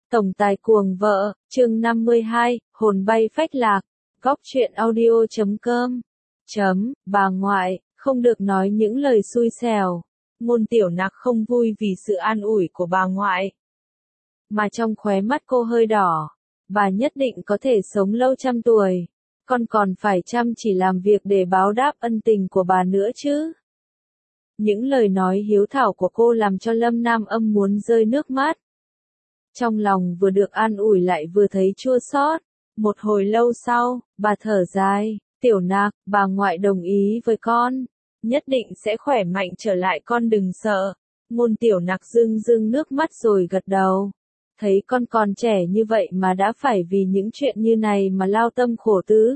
Tổng tài cuồng vợ, chương 52, hồn bay phách lạc, góc truyện audio.com. Bà ngoại, không được nói những lời xui xẻo. Ngôn Tiểu Nặc không vui vì sự an ủi của bà ngoại. Mà trong khóe mắt cô hơi đỏ. Bà nhất định có thể sống lâu trăm tuổi. Con còn phải chăm chỉ làm việc để báo đáp ân tình của bà nữa chứ. Những lời nói hiếu thảo của cô làm cho Lâm Nam Âm muốn rơi nước mắt. Trong lòng vừa được an ủi lại vừa thấy chua xót. Một hồi lâu sau, bà thở dài, Tiểu Nặc, bà ngoại đồng ý với con. Nhất định sẽ khỏe mạnh trở lại, con đừng sợ. Ngôn Tiểu Nặc rưng rưng nước mắt rồi gật đầu. Thấy con còn trẻ như vậy mà đã phải vì những chuyện như này mà lao tâm khổ tứ.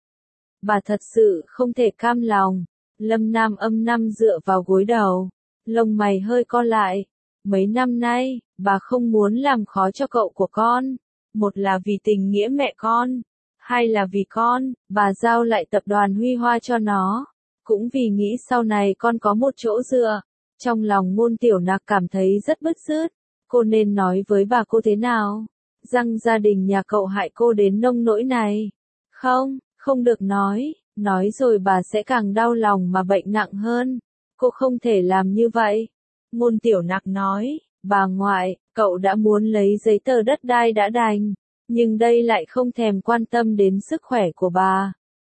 Bà thật sự không thể cam lòng. Lâm Nam Âm nằm dựa vào gối đầu. Lông mày hơi co lại. Mấy năm nay, bà không muốn làm khó cho cậu của con. Một là vì tình nghĩa mẹ con. Hai là vì con, bà giao lại tập đoàn Huy Hoa cho nó. Cũng vì nghĩ sau này con có một chỗ dựa. Trong lòng Ngôn Tiểu Nặc cảm thấy rất bứt rứt. Cô nên nói với bà cô thế nào? Rằng gia đình nhà cậu hại cô đến nông nỗi này. Không, không được nói. Nói rồi bà sẽ càng đau lòng mà bệnh nặng hơn. Cô không thể làm như vậy. Ngôn Tiểu Nặc nói, bà ngoại, cậu đã muốn lấy giấy tờ đất đai đã đành. Nhưng đây lại không thèm quan tâm đến sức khỏe của bà.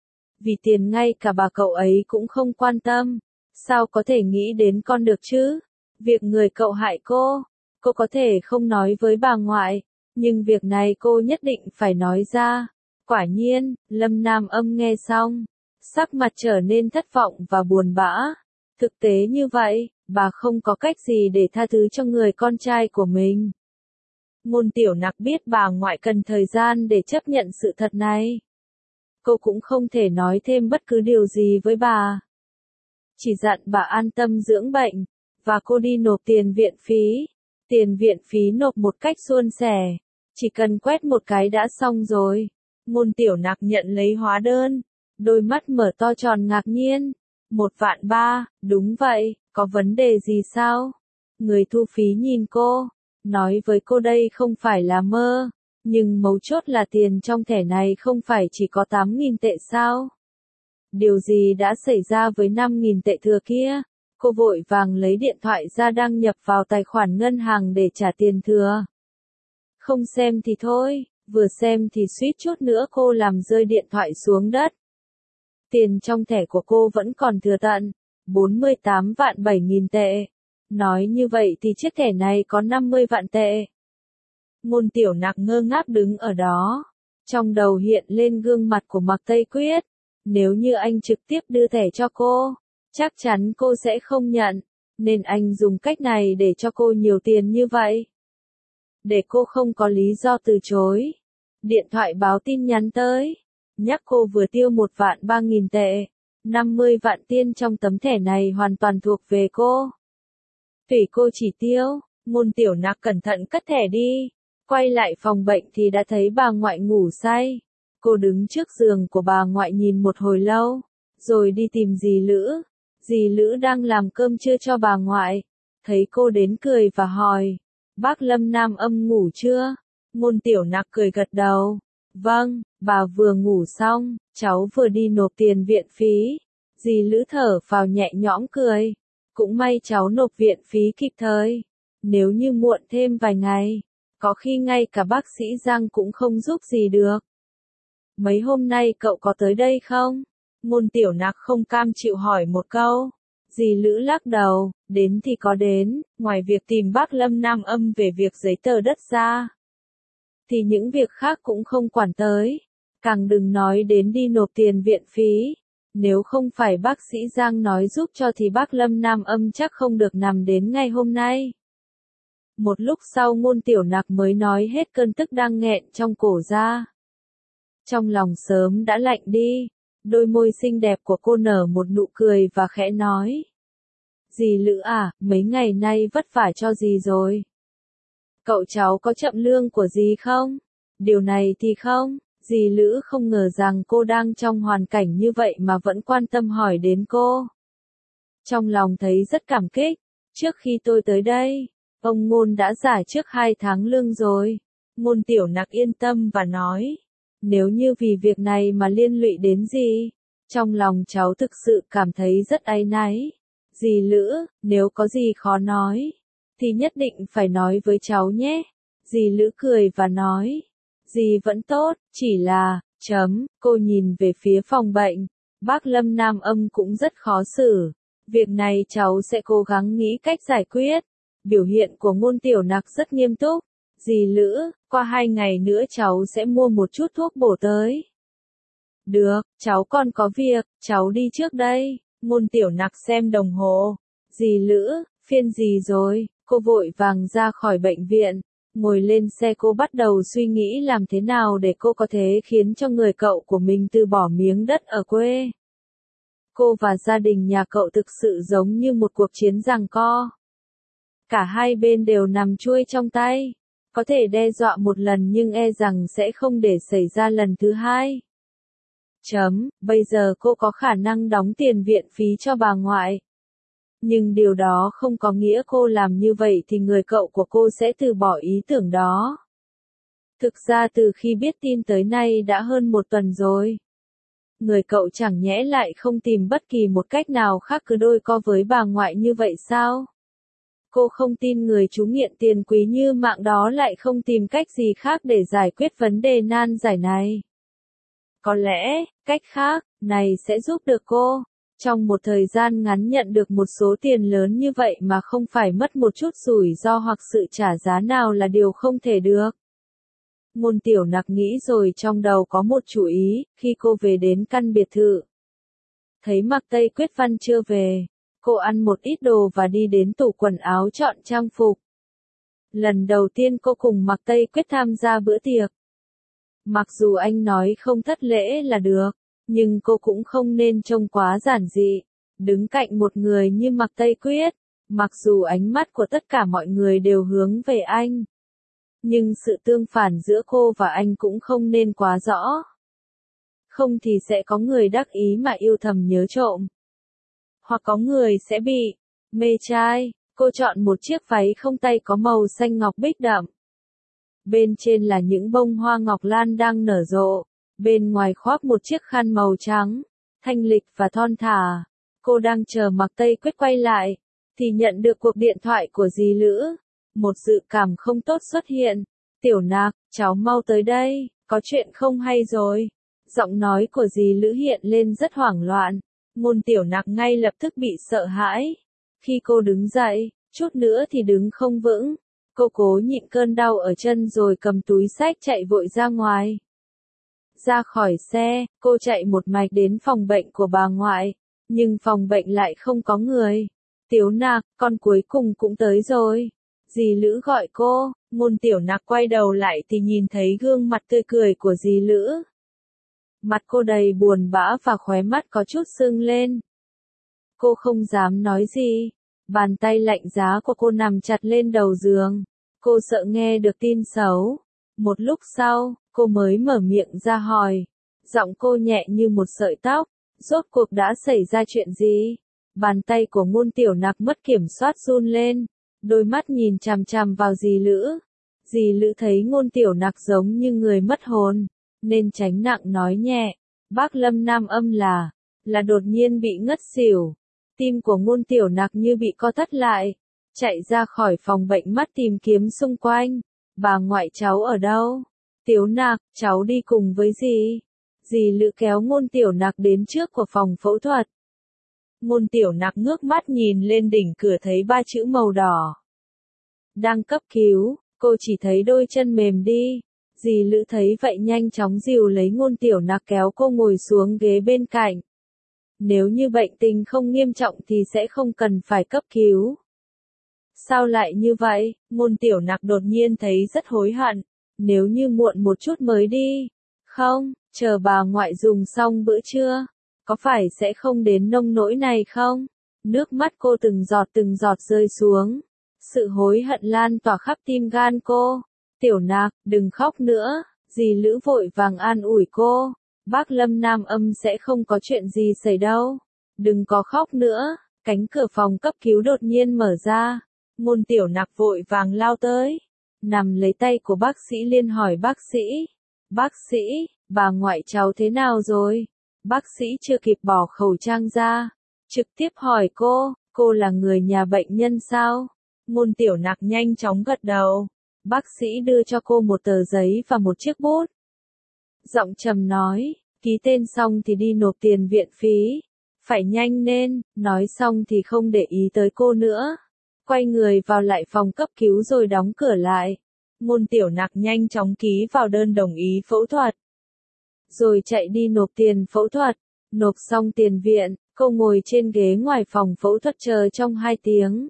Vì tiền ngay cả bà cậu ấy cũng không quan tâm. Sao có thể nghĩ đến con được chứ? Việc người cậu hại cô có thể không nói với bà ngoại. Nhưng việc này cô nhất định phải nói ra. Quả nhiên, Lâm Nam Âm nghe xong. Sắc mặt trở nên thất vọng và buồn bã. Thực tế như vậy, bà không có cách gì để tha thứ cho người con trai của mình. Ngôn Tiểu Nặc biết bà ngoại cần thời gian để chấp nhận sự thật này. Cô cũng không thể nói thêm bất cứ điều gì với bà. Chỉ dặn bà an tâm dưỡng bệnh, và cô đi nộp tiền viện phí. Tiền viện phí nộp một cách suôn sẻ, chỉ cần quét một cái đã xong rồi. Ngôn Tiểu Nặc nhận lấy hóa đơn, đôi mắt mở to tròn ngạc nhiên. 1.300.000, đúng vậy, có vấn đề gì sao? Người thu phí nhìn cô, nói với cô đây không phải là mơ, nhưng mấu chốt là tiền trong thẻ này không phải chỉ có 8.000 tệ sao? Điều gì đã xảy ra với 5.000 tệ thừa kia? Cô vội vàng lấy điện thoại ra đăng nhập vào tài khoản ngân hàng để trả tiền thừa. Không xem thì thôi, vừa xem thì suýt chút nữa cô làm rơi điện thoại xuống đất. Tiền trong thẻ của cô vẫn còn thừa tận 48.700.000 tệ. Nói như vậy thì chiếc thẻ này có 50 vạn tệ. Ngôn Tiểu Nặc ngơ ngác đứng ở đó. Trong đầu hiện lên gương mặt của Mạc Tây Quyết. Nếu như anh trực tiếp đưa thẻ cho cô, chắc chắn cô sẽ không nhận. Nên anh dùng cách này để cho cô nhiều tiền như vậy. Để cô không có lý do từ chối. Điện thoại báo tin nhắn tới. Nhắc cô vừa tiêu 1.300.000 tệ. 50 vạn tiền trong tấm thẻ này hoàn toàn thuộc về cô. Tùy cô chỉ tiêu. Ngôn Tiểu Nặc cẩn thận cất thẻ đi. Quay lại phòng bệnh thì đã thấy bà ngoại ngủ say. Cô đứng trước giường của bà ngoại nhìn một hồi lâu. Rồi đi tìm dì Lữ. Dì Lữ đang làm cơm trưa cho bà ngoại. Thấy cô đến cười và hỏi. Bác Lâm Nam Âm ngủ chưa? Ngôn Tiểu Nặc cười gật đầu. Vâng, bà vừa ngủ xong, cháu vừa đi nộp tiền viện phí. Dì Lữ thở phào nhẹ nhõm cười. Cũng may cháu nộp viện phí kịp thời. Nếu như muộn thêm vài ngày, có khi ngay cả bác sĩ Giang cũng không giúp gì được. Mấy hôm nay cậu có tới đây không? Ngôn Tiểu Nặc không cam chịu hỏi một câu. Dì Lữ lắc đầu, đến thì có đến, ngoài việc tìm bác Lâm Nam Âm về việc giấy tờ đất ra. Thì những việc khác cũng không quản tới. Càng đừng nói đến đi nộp tiền viện phí. Nếu không phải bác sĩ Giang nói giúp cho thì bác Lâm Nam Âm chắc không được nằm đến ngày hôm nay. Một lúc sau Ngôn Tiểu Nặc mới nói hết cơn tức đang nghẹn trong cổ ra. Trong lòng sớm đã lạnh đi. Đôi môi xinh đẹp của cô nở một nụ cười và khẽ nói. Dì Lữ à, mấy ngày nay vất vả cho dì rồi. Cậu cháu có chậm lương của dì không? Điều này thì không. Dì Lữ không ngờ rằng cô đang trong hoàn cảnh như vậy mà vẫn quan tâm hỏi đến cô. Trong lòng thấy rất cảm kích. Trước khi tôi tới đây, ông Ngôn đã trả trước 2 tháng lương rồi. Ngôn Tiểu Nặc yên tâm và nói, nếu như vì việc này mà liên lụy đến dì, trong lòng cháu thực sự cảm thấy rất áy náy. Dì Lữ, nếu có gì khó nói, thì nhất định phải nói với cháu nhé. Dì Lữ cười và nói, dì vẫn tốt, chỉ là, cô nhìn về phía phòng bệnh. Bác Lâm Nam Âm cũng rất khó xử. Việc này cháu sẽ cố gắng nghĩ cách giải quyết. Biểu hiện của Ngôn Tiểu Nặc rất nghiêm túc. Dì Lữ, qua 2 ngày nữa cháu sẽ mua một chút thuốc bổ tới. Được, cháu còn có việc, cháu đi trước đây. Ngôn Tiểu Nặc xem đồng hồ. Dì Lữ, phiên gì rồi? Cô vội vàng ra khỏi bệnh viện. Ngồi lên xe cô bắt đầu suy nghĩ làm thế nào để cô có thể khiến cho người cậu của mình từ bỏ miếng đất ở quê. Cô và gia đình nhà cậu thực sự giống như một cuộc chiến giằng co. Cả hai bên đều nằm chuôi trong tay. Có thể đe dọa một lần nhưng e rằng sẽ không để xảy ra lần thứ hai. Bây giờ cô có khả năng đóng tiền viện phí cho bà ngoại. Nhưng điều đó không có nghĩa cô làm như vậy thì người cậu của cô sẽ từ bỏ ý tưởng đó. Thực ra từ khi biết tin tới nay đã hơn 1 tuần rồi. Người cậu chẳng nhẽ lại không tìm bất kỳ một cách nào khác cứ đôi co với bà ngoại như vậy sao? Cô không tin người chú nghiện tiền quý như mạng đó lại không tìm cách gì khác để giải quyết vấn đề nan giải này. Có lẽ, cách khác, này sẽ giúp được cô. Trong một thời gian ngắn nhận được một số tiền lớn như vậy mà không phải mất một chút rủi ro hoặc sự trả giá nào là điều không thể được. Ngôn Tiểu Nặc nghĩ rồi trong đầu có một chủ ý, khi cô về đến căn biệt thự. Thấy Mạc Tây Quyết Văn chưa về, cô ăn một ít đồ và đi đến tủ quần áo chọn trang phục. Lần đầu tiên cô cùng Mạc Tây Quyết tham gia bữa tiệc. Mặc dù anh nói không thất lễ là được, nhưng cô cũng không nên trông quá giản dị. Đứng cạnh một người như Mạc Tây Quyết, mặc dù ánh mắt của tất cả mọi người đều hướng về anh. Nhưng sự tương phản giữa cô và anh cũng không nên quá rõ. Không thì sẽ có người đắc ý mà yêu thầm nhớ trộm. Hoặc có người sẽ bị mê trai. Cô chọn một chiếc váy không tay có màu xanh ngọc bích đậm. Bên trên là những bông hoa ngọc lan đang nở rộ. Bên ngoài khoác một chiếc khăn màu trắng, thanh lịch và thon thả. Cô đang chờ Mạc Tây Quyết quay lại, thì nhận được cuộc điện thoại của dì Lữ. Một dự cảm không tốt xuất hiện. Tiểu Nặc, cháu mau tới đây, có chuyện không hay rồi. Giọng nói của dì Lữ hiện lên rất hoảng loạn. Ngôn Tiểu Nặc ngay lập tức bị sợ hãi. Khi cô đứng dậy, chút nữa thì đứng không vững. Cô cố nhịn cơn đau ở chân rồi cầm túi xách chạy vội ra ngoài. Ra khỏi xe, cô chạy một mạch đến phòng bệnh của bà ngoại. Nhưng phòng bệnh lại không có người. Tiểu Nặc, con cuối cùng cũng tới rồi. Dì Lữ gọi cô. Ngôn Tiểu Nặc quay đầu lại thì nhìn thấy gương mặt tươi cười của dì Lữ. Mặt cô đầy buồn bã và khóe mắt có chút sưng lên. Cô không dám nói gì. Bàn tay lạnh giá của cô nằm chặt lên đầu giường. Cô sợ nghe được tin xấu. Một lúc sau, cô mới mở miệng ra hỏi. Giọng cô nhẹ như một sợi tóc. Rốt cuộc đã xảy ra chuyện gì? Bàn tay của Ngôn Tiểu Nặc mất kiểm soát run lên. Đôi mắt nhìn chằm chằm vào dì Lữ. Dì Lữ thấy Ngôn Tiểu Nặc giống như người mất hồn, nên tránh nặng nói nhẹ. Bác Lâm Nam Âm là đột nhiên bị ngất xỉu. Tim của Ngôn Tiểu Nặc như bị co thắt lại. Chạy ra khỏi phòng bệnh mắt tìm kiếm xung quanh. Bà ngoại cháu ở đâu? Tiểu Nặc, cháu đi cùng với dì. Dì Lữ kéo Ngôn Tiểu Nặc đến trước của phòng phẫu thuật. Ngôn Tiểu Nặc ngước mắt nhìn lên đỉnh cửa thấy 3 chữ màu đỏ. Đang cấp cứu, cô chỉ thấy đôi chân mềm đi. Dì Lữ thấy vậy nhanh chóng dìu lấy Ngôn Tiểu Nặc kéo cô ngồi xuống ghế bên cạnh. Nếu như bệnh tình không nghiêm trọng thì sẽ không cần phải cấp cứu. Sao lại như vậy? Ngôn Tiểu Nặc đột nhiên thấy rất hối hận. Nếu như muộn một chút mới đi. Không, chờ bà ngoại dùng xong bữa trưa. Có phải sẽ không đến nông nỗi này không? Nước mắt cô từng giọt rơi xuống. Sự hối hận lan tỏa khắp tim gan cô. Tiểu Nặc, đừng khóc nữa. Dì Lữ vội vàng an ủi cô. Bác Lâm Nam Âm sẽ không có chuyện gì xảy đâu. Đừng có khóc nữa. Cánh cửa phòng cấp cứu đột nhiên mở ra. Ngôn Tiểu Nặc vội vàng lao tới. nằm lấy tay của bác sĩ Liên hỏi bác sĩ, bà ngoại cháu thế nào rồi? Bác sĩ chưa kịp bỏ khẩu trang ra, trực tiếp hỏi cô là người nhà bệnh nhân sao? Ngôn Tiểu Nặc nhanh chóng gật đầu. Bác sĩ đưa cho cô một tờ giấy và một chiếc bút. Giọng trầm nói, ký tên xong thì đi nộp tiền viện phí. Phải nhanh lên, nói xong thì không để ý tới cô nữa. Quay người vào lại phòng cấp cứu rồi đóng cửa lại. Ngôn Tiểu Nặc nhanh chóng ký vào đơn đồng ý phẫu thuật. Rồi chạy đi nộp tiền phẫu thuật. Nộp xong tiền viện, cô ngồi trên ghế ngoài phòng phẫu thuật chờ trong 2 tiếng.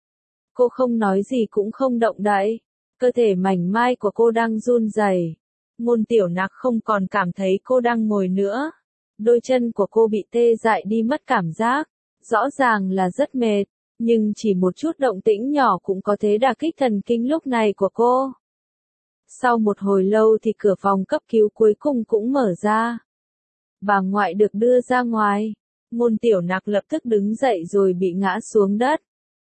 Cô không nói gì cũng không động đậy. Cơ thể mảnh mai của cô đang run rẩy. Ngôn Tiểu Nặc không còn cảm thấy cô đang ngồi nữa. Đôi chân của cô bị tê dại đi mất cảm giác. Rõ ràng là rất mệt, nhưng chỉ một chút động tĩnh nhỏ cũng có thể đả kích thần kinh lúc này của cô. Sau một hồi lâu thì cửa phòng cấp cứu cuối cùng cũng mở ra. Bà ngoại được đưa ra ngoài. Ngôn Tiểu Nặc lập tức đứng dậy rồi bị ngã xuống đất.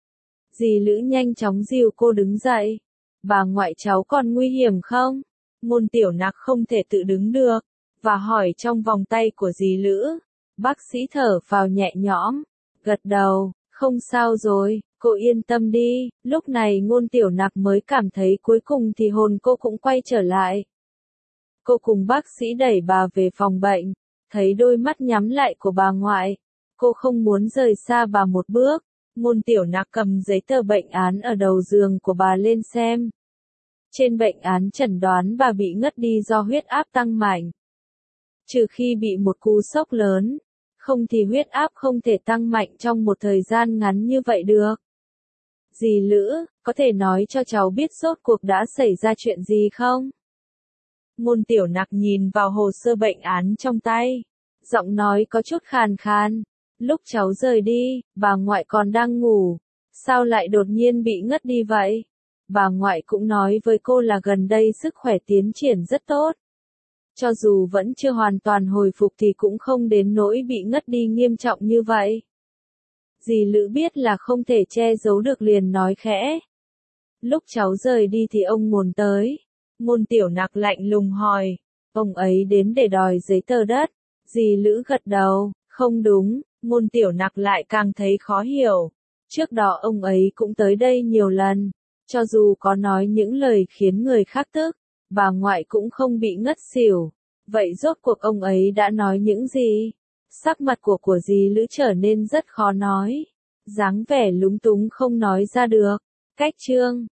Dì Lữ nhanh chóng dìu cô đứng dậy. Bà ngoại cháu còn nguy hiểm không? Ngôn Tiểu Nặc không thể tự đứng được, và hỏi trong vòng tay của dì Lữ. Bác sĩ thở phào nhẹ nhõm, gật đầu, không sao rồi, cô yên tâm đi. Lúc này Ngôn Tiểu Nặc mới cảm thấy cuối cùng thì hồn cô cũng quay trở lại. Cô cùng bác sĩ đẩy bà về phòng bệnh, thấy đôi mắt nhắm lại của bà ngoại. Cô không muốn rời xa bà một bước. Ngôn Tiểu Nặc cầm giấy tờ bệnh án ở đầu giường của bà lên xem. Trên bệnh án chẩn đoán bà bị ngất đi do huyết áp tăng mạnh. Trừ khi bị một cú sốc lớn, không thì huyết áp không thể tăng mạnh trong một thời gian ngắn như vậy được. Dì Lữ, có thể nói cho cháu biết rốt cuộc đã xảy ra chuyện gì không? Ngôn Tiểu Nặc nhìn vào hồ sơ bệnh án trong tay. Giọng nói có chút khàn khàn. Lúc cháu rời đi, bà ngoại còn đang ngủ. Sao lại đột nhiên bị ngất đi vậy? Bà ngoại cũng nói với cô là gần đây sức khỏe tiến triển rất tốt. Cho dù vẫn chưa hoàn toàn hồi phục thì cũng không đến nỗi bị ngất đi nghiêm trọng như vậy. Dì Lữ biết là không thể che giấu được liền nói khẽ. Lúc cháu rời đi thì ông Ngôn tới. Ngôn Tiểu Nặc lạnh lùng hỏi. Ông ấy đến để đòi giấy tờ đất. Dì Lữ gật đầu. Không đúng. Ngôn Tiểu Nặc lại càng thấy khó hiểu. Trước đó ông ấy cũng tới đây nhiều lần. Cho dù có nói những lời khiến người khác tức, bà ngoại cũng không bị ngất xỉu. Vậy rốt cuộc ông ấy đã nói những gì? Sắc mặt của dì Lữ trở nên rất khó nói. Dáng vẻ lúng túng không nói ra được. Cách chương